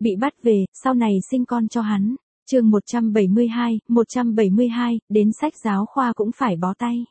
bị bắt về, sau này sinh con cho hắn. Chương 172, đến sách giáo khoa cũng phải bó tay.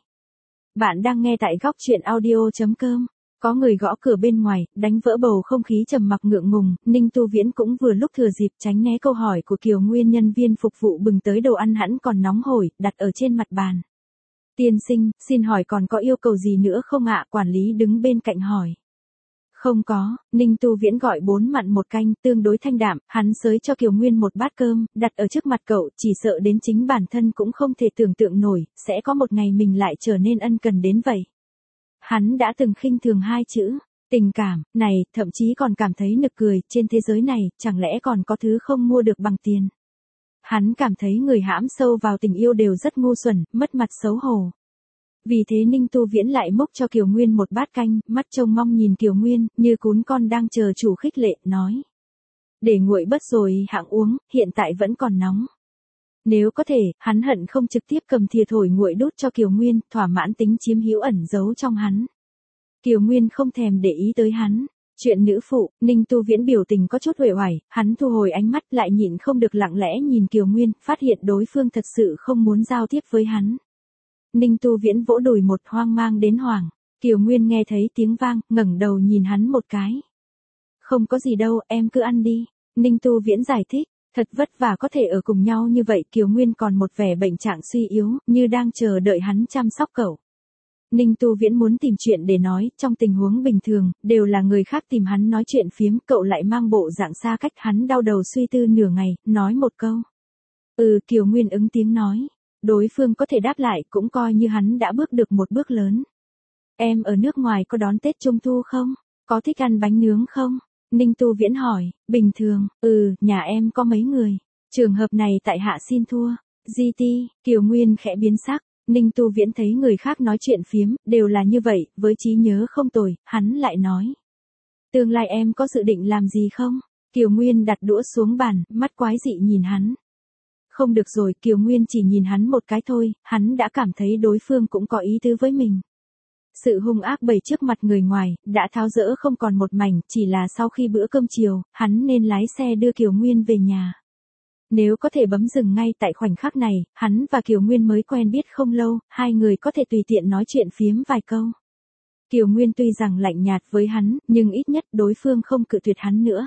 Bạn đang nghe tại góc truyện audio.com. Có người gõ cửa bên ngoài, đánh vỡ bầu không khí trầm mặc ngượng ngùng, Ninh Tu Viễn cũng vừa lúc thừa dịp tránh né câu hỏi của Kiều Nguyên, nhân viên phục vụ bừng tới đồ ăn hẳn còn nóng hổi, đặt ở trên mặt bàn. Tiên sinh, xin hỏi còn có yêu cầu gì nữa không ạ? Quản lý đứng bên cạnh hỏi. Không có, Ninh Tu Viễn gọi 4 mặn 1 canh, tương đối thanh đạm, hắn xới cho Kiều Nguyên một bát cơm, đặt ở trước mặt cậu, chỉ sợ đến chính bản thân cũng không thể tưởng tượng nổi, sẽ có một ngày mình lại trở nên ân cần đến vậy. Hắn đã từng khinh thường 2 chữ, tình cảm, này, thậm chí còn cảm thấy nực cười, trên thế giới này, chẳng lẽ còn có thứ không mua được bằng tiền. Hắn cảm thấy người hãm sâu vào tình yêu đều rất ngu xuẩn, mất mặt xấu hổ. Vì thế Ninh Tu Viễn lại múc cho Kiều Nguyên một bát canh, mắt trông mong nhìn Kiều Nguyên, như cún con đang chờ chủ khích lệ, nói. Để nguội bớt rồi hãng uống, hiện tại vẫn còn nóng. Nếu có thể, hắn hận không trực tiếp cầm thìa thổi nguội đút cho Kiều Nguyên, thỏa mãn tính chiếm hữu ẩn giấu trong hắn. Kiều Nguyên không thèm để ý tới hắn. Chuyện nữ phụ, Ninh Tu Viễn biểu tình có chút uể oải, hắn thu hồi ánh mắt lại nhịn không được lặng lẽ nhìn Kiều Nguyên, phát hiện đối phương thật sự không muốn giao tiếp với hắn. Ninh Tu Viễn vỗ đùi một hoang mang đến hoảng. Kiều Nguyên nghe thấy tiếng vang, ngẩng đầu nhìn hắn một cái. Không có gì đâu, em cứ ăn đi. Ninh Tu Viễn giải thích, thật vất vả có thể ở cùng nhau như vậy. Kiều Nguyên còn một vẻ bệnh trạng suy yếu, như đang chờ đợi hắn chăm sóc cậu. Ninh Tu Viễn muốn tìm chuyện để nói, trong tình huống bình thường, đều là người khác tìm hắn nói chuyện phiếm, cậu lại mang bộ dạng xa cách, hắn đau đầu suy tư nửa ngày, nói một câu. Kiều Nguyên ứng tiếng nói. Đối phương có thể đáp lại cũng coi như hắn đã bước được một bước lớn. Em ở nước ngoài có đón Tết Trung Thu không? Có thích ăn bánh nướng không? Ninh Tu Viễn hỏi, bình thường, nhà em có mấy người? Trường hợp này tại hạ xin thua. GT, Kiều Nguyên khẽ biến sắc, Ninh Tu Viễn thấy người khác nói chuyện phiếm, đều là như vậy, với trí nhớ không tồi, hắn lại nói. Tương lai em có dự định làm gì không? Kiều Nguyên đặt đũa xuống bàn, mắt quái dị nhìn hắn. Không được rồi, Kiều Nguyên chỉ nhìn hắn một cái thôi, hắn đã cảm thấy đối phương cũng có ý tứ với mình. Sự hung ác bày trước mặt người ngoài, đã tháo dỡ không còn một mảnh, chỉ là sau khi bữa cơm chiều, hắn nên lái xe đưa Kiều Nguyên về nhà. Nếu có thể bấm dừng ngay tại khoảnh khắc này, hắn và Kiều Nguyên mới quen biết không lâu, hai người có thể tùy tiện nói chuyện phiếm vài câu. Kiều Nguyên tuy rằng lạnh nhạt với hắn, nhưng ít nhất đối phương không cự tuyệt hắn nữa.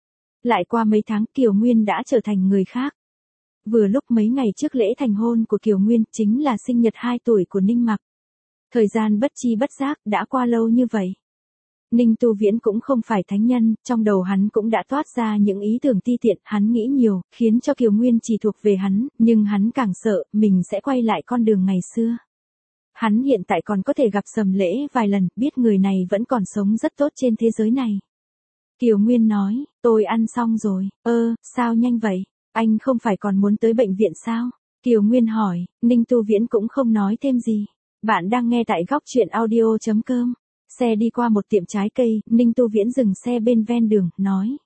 Lại qua mấy tháng Kiều Nguyên đã trở thành người khác. Vừa lúc mấy ngày trước lễ thành hôn của Kiều Nguyên chính là sinh nhật 2 tuổi của Ninh Mặc. Thời gian bất chi bất giác đã qua lâu như vậy. Ninh Tu Viễn cũng không phải thánh nhân, trong đầu hắn cũng đã toát ra những ý tưởng ti tiện, hắn nghĩ nhiều, khiến cho Kiều Nguyên chỉ thuộc về hắn, nhưng hắn càng sợ, mình sẽ quay lại con đường ngày xưa. Hắn hiện tại còn có thể gặp Sầm Lễ vài lần, biết người này vẫn còn sống rất tốt trên thế giới này. Kiều Nguyên nói, tôi ăn xong rồi, sao nhanh vậy? Anh không phải còn muốn tới bệnh viện sao? Kiều Nguyên hỏi, Ninh Tu Viễn cũng không nói thêm gì. Bạn đang nghe tại góc truyện audio.com. Xe đi qua một tiệm trái cây, Ninh Tu Viễn dừng xe bên ven đường, nói.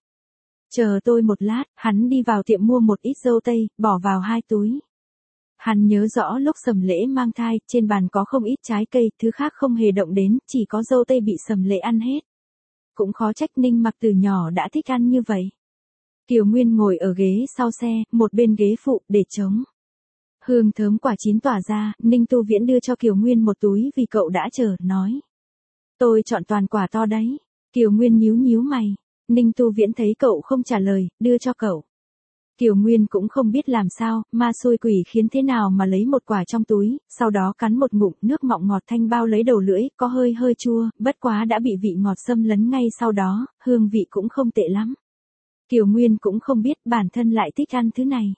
Chờ tôi một lát, hắn đi vào tiệm mua một ít dâu tây, bỏ vào 2 túi. Hắn nhớ rõ lúc Sầm Lễ mang thai, trên bàn có không ít trái cây, thứ khác không hề động đến, chỉ có dâu tây bị Sầm Lễ ăn hết. Cũng khó trách Ninh Mặc từ nhỏ đã thích ăn như vậy. Kiều Nguyên ngồi ở ghế sau xe, một bên ghế phụ, để trống. Hương thơm quả chín tỏa ra, Ninh Tu Viễn đưa cho Kiều Nguyên một túi vì cậu đã chờ, nói. Tôi chọn toàn quả to đấy. Kiều Nguyên nhíu mày. Ninh Tu Viễn thấy cậu không trả lời, đưa cho cậu. Kiều Nguyên cũng không biết làm sao, ma xui quỷ khiến thế nào mà lấy một quả trong túi, sau đó cắn một ngụm, nước mọng ngọt thanh bao lấy đầu lưỡi, có hơi chua, bất quá đã bị vị ngọt xâm lấn ngay sau đó, hương vị cũng không tệ lắm. Kiều Nguyên cũng không biết bản thân lại thích ăn thứ này.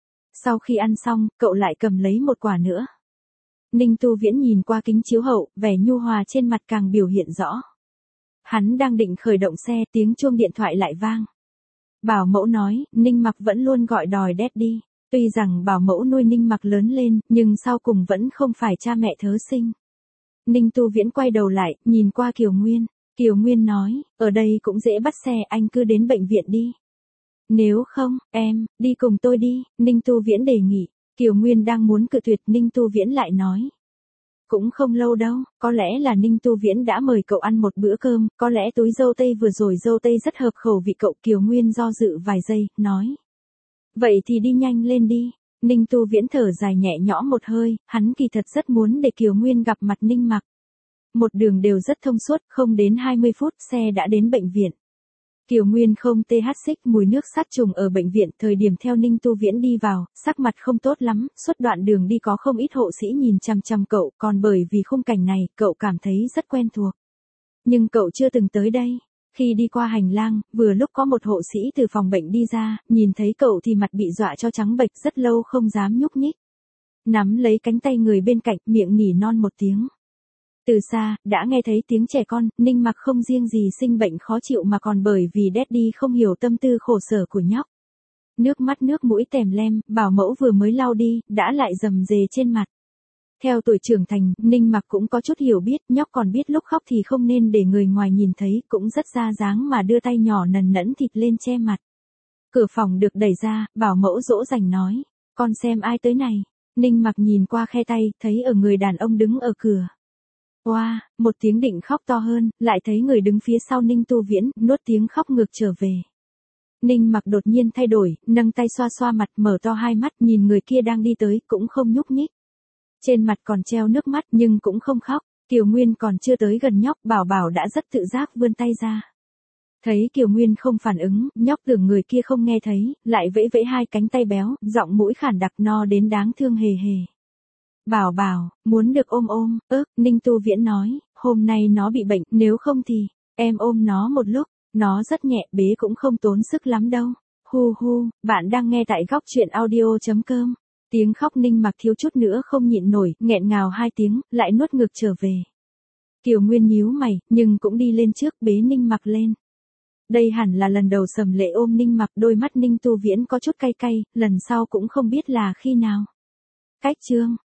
Sau khi ăn xong, cậu lại cầm lấy một quả nữa. Ninh Tu Viễn nhìn qua kính chiếu hậu, vẻ nhu hòa trên mặt càng biểu hiện rõ. Hắn đang định khởi động xe, tiếng chuông điện thoại lại vang. Bảo mẫu nói, Ninh Mặc vẫn luôn gọi đòi daddy. Tuy rằng bảo mẫu nuôi Ninh Mặc lớn lên, nhưng sau cùng vẫn không phải cha mẹ thớ sinh. Ninh Tu Viễn quay đầu lại, nhìn qua Kiều Nguyên. Kiều Nguyên nói, ở đây cũng dễ bắt xe, anh cứ đến bệnh viện đi. Nếu không, em, đi cùng tôi đi, Ninh Tu Viễn đề nghị. Kiều Nguyên đang muốn cự tuyệt, Ninh Tu Viễn lại nói. Cũng không lâu đâu, có lẽ là Ninh Tu Viễn đã mời cậu ăn một bữa cơm, có lẽ túi dâu tây vừa rồi dâu tây rất hợp khẩu vị cậu. Kiều Nguyên do dự vài giây, nói. Vậy thì đi nhanh lên đi. Ninh Tu Viễn thở dài nhẹ nhõm một hơi, hắn kỳ thật rất muốn để Kiều Nguyên gặp mặt Ninh Mặc. Một đường đều rất thông suốt, không đến 20 phút xe đã đến bệnh viện. Kiều Nguyên không TH mùi nước sát trùng ở bệnh viện, thời điểm theo Ninh Tu Viễn đi vào, sắc mặt không tốt lắm, suốt đoạn đường đi có không ít hộ sĩ nhìn chằm chằm cậu, còn bởi vì khung cảnh này, cậu cảm thấy rất quen thuộc. Nhưng cậu chưa từng tới đây. Khi đi qua hành lang, vừa lúc có một hộ sĩ từ phòng bệnh đi ra, nhìn thấy cậu thì mặt bị dọa cho trắng bệch, rất lâu không dám nhúc nhích. Nắm lấy cánh tay người bên cạnh, miệng nỉ non một tiếng. Từ xa, đã nghe thấy tiếng trẻ con, Ninh Mặc không riêng gì sinh bệnh khó chịu mà còn bởi vì Daddy không hiểu tâm tư khổ sở của nhóc. Nước mắt nước mũi tèm lem, bảo mẫu vừa mới lau đi, đã lại rầm rề trên mặt. Theo tuổi trưởng thành, Ninh Mặc cũng có chút hiểu biết, nhóc còn biết lúc khóc thì không nên để người ngoài nhìn thấy, cũng rất ra dáng mà đưa tay nhỏ nần nẫn thịt lên che mặt. Cửa phòng được đẩy ra, bảo mẫu dỗ dành nói, con xem ai tới này. Ninh Mặc nhìn qua khe tay, thấy ở người đàn ông đứng ở cửa. Oa, một tiếng định khóc to hơn, lại thấy người đứng phía sau Ninh Tu Viễn, nuốt tiếng khóc ngược trở về. Ninh Mặc đột nhiên thay đổi, nâng tay xoa xoa mặt, mở to hai mắt, nhìn người kia đang đi tới, cũng không nhúc nhích. Trên mặt còn treo nước mắt nhưng cũng không khóc. Kiều Nguyên còn chưa tới gần nhóc, Bảo Bảo đã rất tự giác vươn tay ra. Thấy Kiều Nguyên không phản ứng, nhóc tưởng người kia không nghe thấy, lại vẫy vẫy hai cánh tay béo, giọng mũi khản đặc no đến đáng thương hề hề. Bảo Bảo, muốn được ôm ôm, Ninh Tu Viễn nói, hôm nay nó bị bệnh, nếu không thì, em ôm nó một lúc, nó rất nhẹ, bế cũng không tốn sức lắm đâu. Hu hu, bạn đang nghe tại góc truyện audio.com. Tiếng khóc Ninh Mặc thiếu chút nữa không nhịn nổi, nghẹn ngào hai tiếng, lại nuốt ngược trở về. Kiều Nguyên nhíu mày, nhưng cũng đi lên trước bế Ninh Mặc lên. Đây hẳn là lần đầu Sầm Lệ ôm Ninh Mặc, đôi mắt Ninh Tu Viễn có chút cay cay, lần sau cũng không biết là khi nào. Cách chương